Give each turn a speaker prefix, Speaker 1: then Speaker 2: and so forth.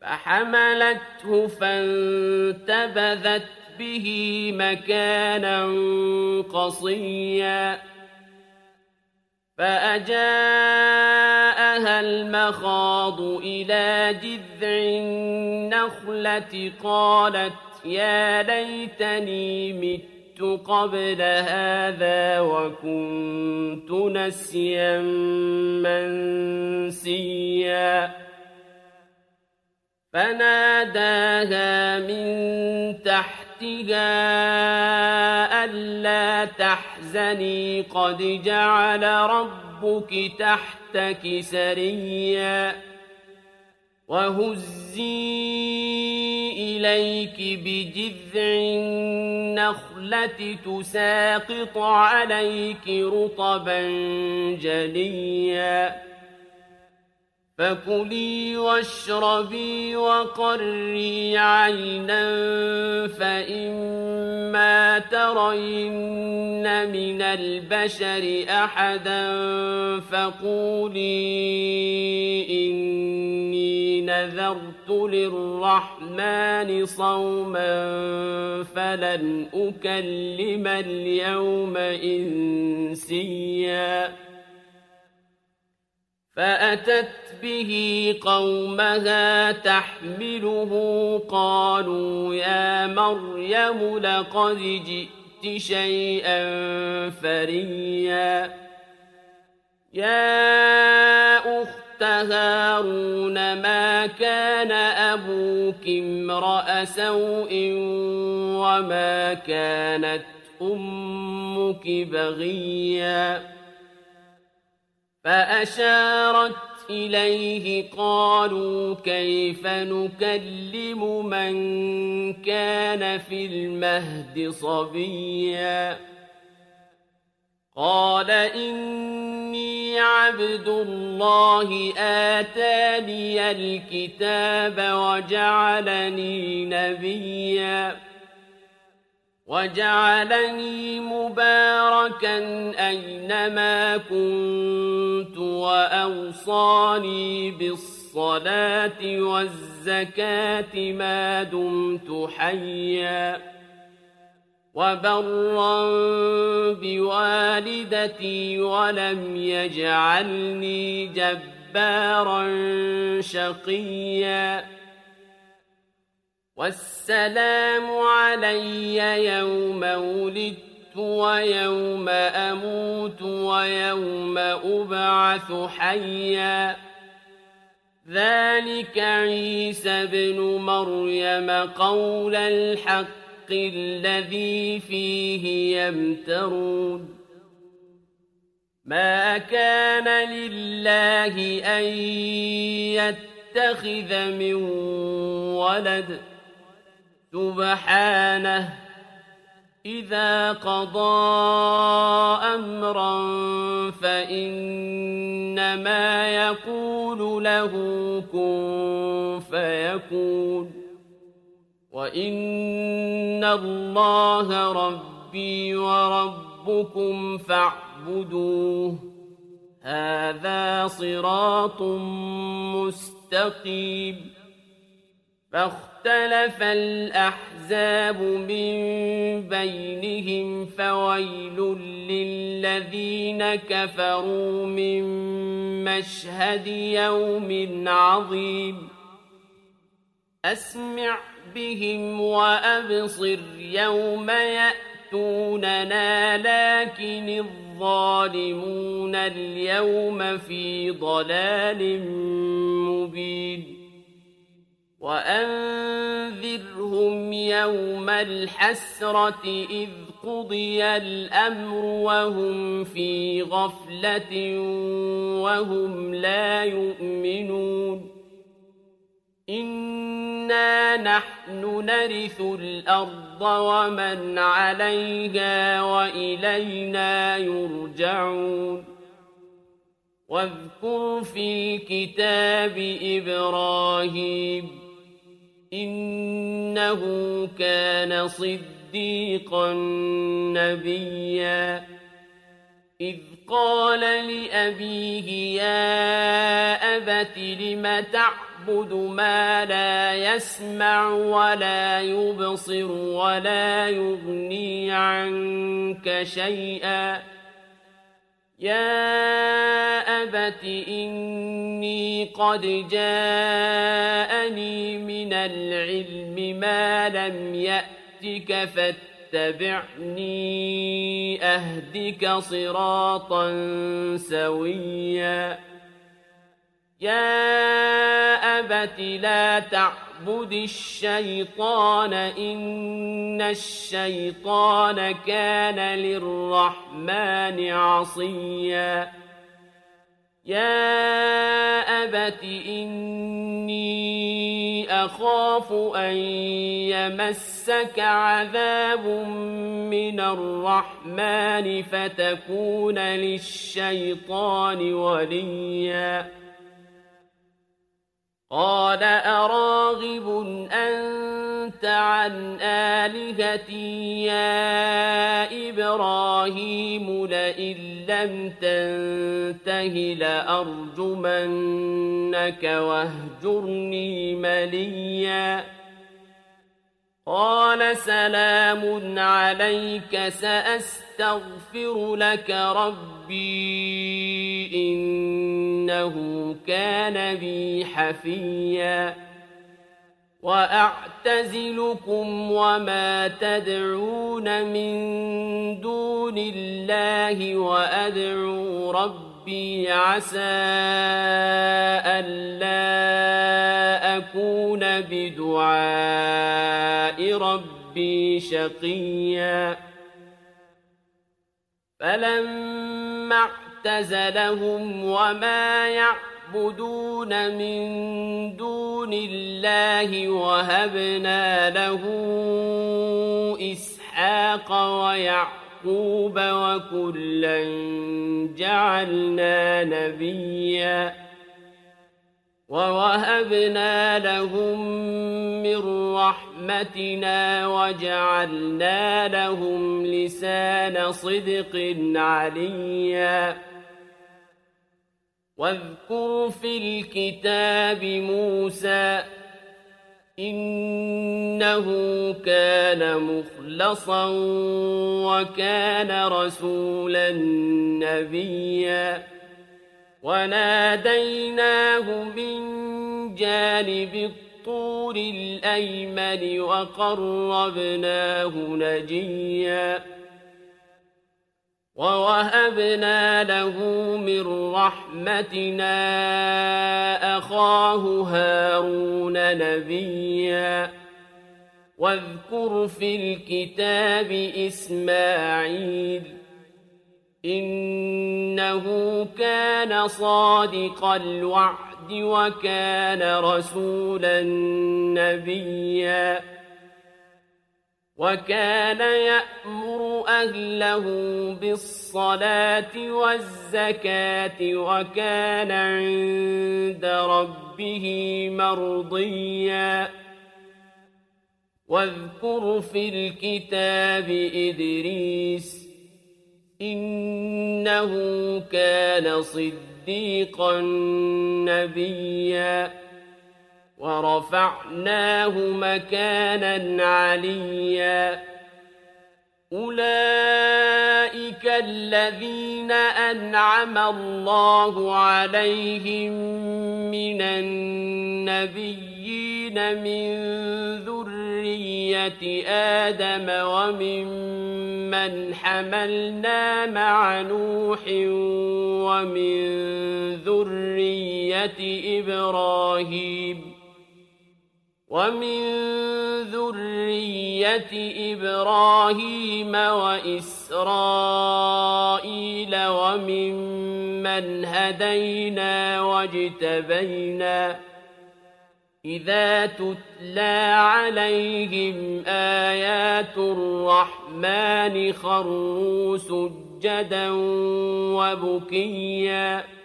Speaker 1: فحملته فانتبذت به مكانا قصيا فأجاءها المخاض إلى جذع النخلة قالت يا ليتني مت قبل هذا وكنت نسيا منسيا فناداها من تحتها ألا تحزني قد جعل ربك تحتك سريا وهزي إليك بجذع النخلة تساقط عليك رطبا جنيا فكلي واشربي وقري عينا فإما ترين من البشر أحدا فقولي إني نذرت للرحمن صوما فلن أكلم اليوم إنسيا فأتت به قومها تحمله قالوا يا مريم لقد جئت شيئا فريا يا أخت هارون ما كان أبوك امرأ سوء وما كانت أمك بغيا فأشارت إليه قالوا كيف نكلم من كان في المهد صبيا قال إني عبد الله آتاني الكتاب وجعلني نبيا وجعلني مباركا أينما كنت وأوصاني بالصلاة والزكاة ما دمت حيا وبرا بوالدتي ولم يجعلني جبارا شقيا والسلام علي يوم ولدت ويوم أموت ويوم أبعث حيا ذلك عيسى بن مريم قول الحق الذي فيه يمترون ما كان لله أن يتخذ من ولد سبحانه إذا قضى أمرا فإنما يقول له كن فيكون وإن الله ربي وربكم فاعبدوه هذا صراط مستقيم فاختلف الأحزاب من بينهم فويل للذين كفروا من مشهد يوم عظيم أسمع بهم وأبصر يوم يأتوننا لكن الظالمون اليوم في ضلال مبين وأنذرهم يوم الحسرة إذ قضي الأمر وهم في غفلة وهم لا يؤمنون إنا نحن نرث الأرض ومن عليها وإلينا يرجعون واذكر في الكتاب إبراهيم إنه كان صديقا نبيا إذ قال لأبيه يا أبت لم تعبد تعبد ما لا يسمع ولا يبصر ولا يغني عنك شيئا يا أبت إني قد جاءني من العلم ما لم يأتك فاتبعني أهدك صراطا سويا يا أبت لا تعبد الشيطان إن الشيطان كان للرحمن عصيا يا أبت إني أخاف أن يمسك عذاب من الرحمن فتكون للشيطان وليا قال أراغب أنت عن آلهتي يا إبراهيم لئن لم تنته لأرجمنك واهجرني مليا قال سلام عليك سأستغفر لك ربي إنه كان بي حفيا وأعتزلكم وما تدعون من دون الله وأدعو ربي عسى ألا أكون بدعاء ربي شقيا فلما اعتزلهم وما يعبدون من دون الله وهبنا له إسحاق ويعقوب وكلا جعلنا نبيا ووهبنا لهم من رحمتنا وجعلنا لهم لسان صدق عليا واذكر في الكتاب موسى إنه كان مخلصا وكان رسولا نبيا وناديناه من جانب الطور الأيمن وقربناه نجيا ووهبنا له من رحمتنا أخاه هارون نبيا واذكر في الكتاب إسماعيل إنه كان صادق الوعد وكان رسولا نبيا وكان يأمر أهله بالصلاة والزكاة وكان عند ربه مرضيا واذكر في الكتاب إدريس إنه كان صديقا نبيا ورفعناه مكانا عليا أولئك الذين أنعم الله عليهم من النبيين من ذرية آدم وممن حملنا مع نوح ومن ذرية إبراهيم وإسرائيل وممن هدينا واجتبينا إذا تتلى عليهم آيات الرحمن خروا سجدا وبكيا